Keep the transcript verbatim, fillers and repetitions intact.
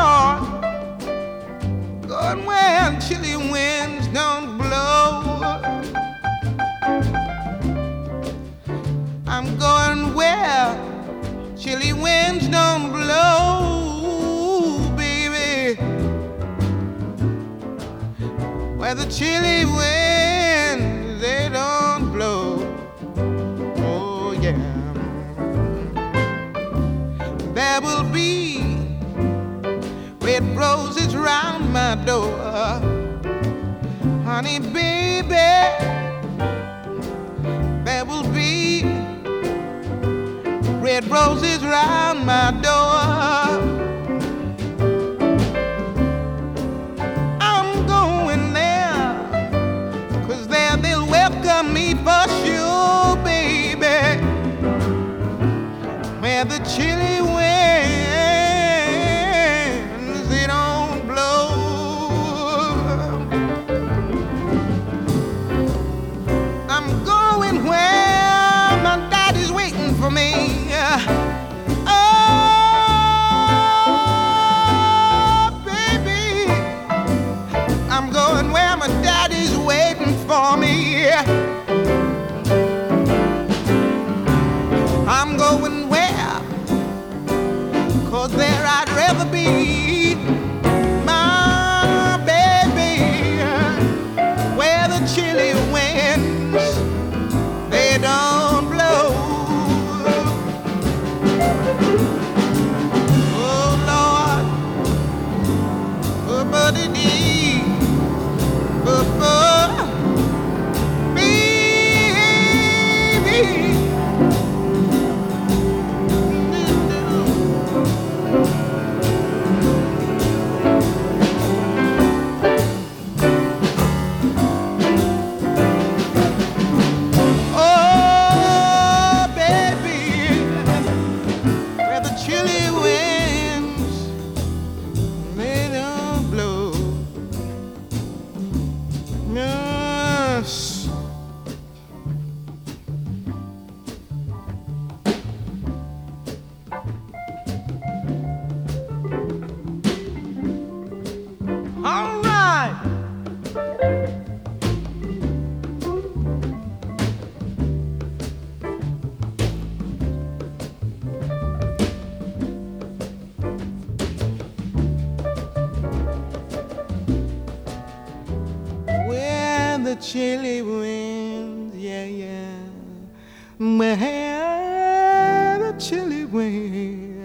Lord, going where chilly winds don't blow. I'm going where chilly winds don't blow, baby. Where the chilly winds, they don't blow. Oh yeah. There will be red roses round my door, honey baby. There will be red roses round my door. I'm going there, 'cause there they'll welcome me for sure, baby. Where the chilly winds, they don't blow. I'm going where my daddy's waiting for me. Oh, baby, I'm going where my daddy's waiting for me. I'm going where, 'cause there I'd rather be, my baby. Where the chilly winds, they don't blow. Oh Lord, oh buddy dee, oh, oh, baby. All right. Where the chilly winds, yeah, yeah. Where the chilly winds.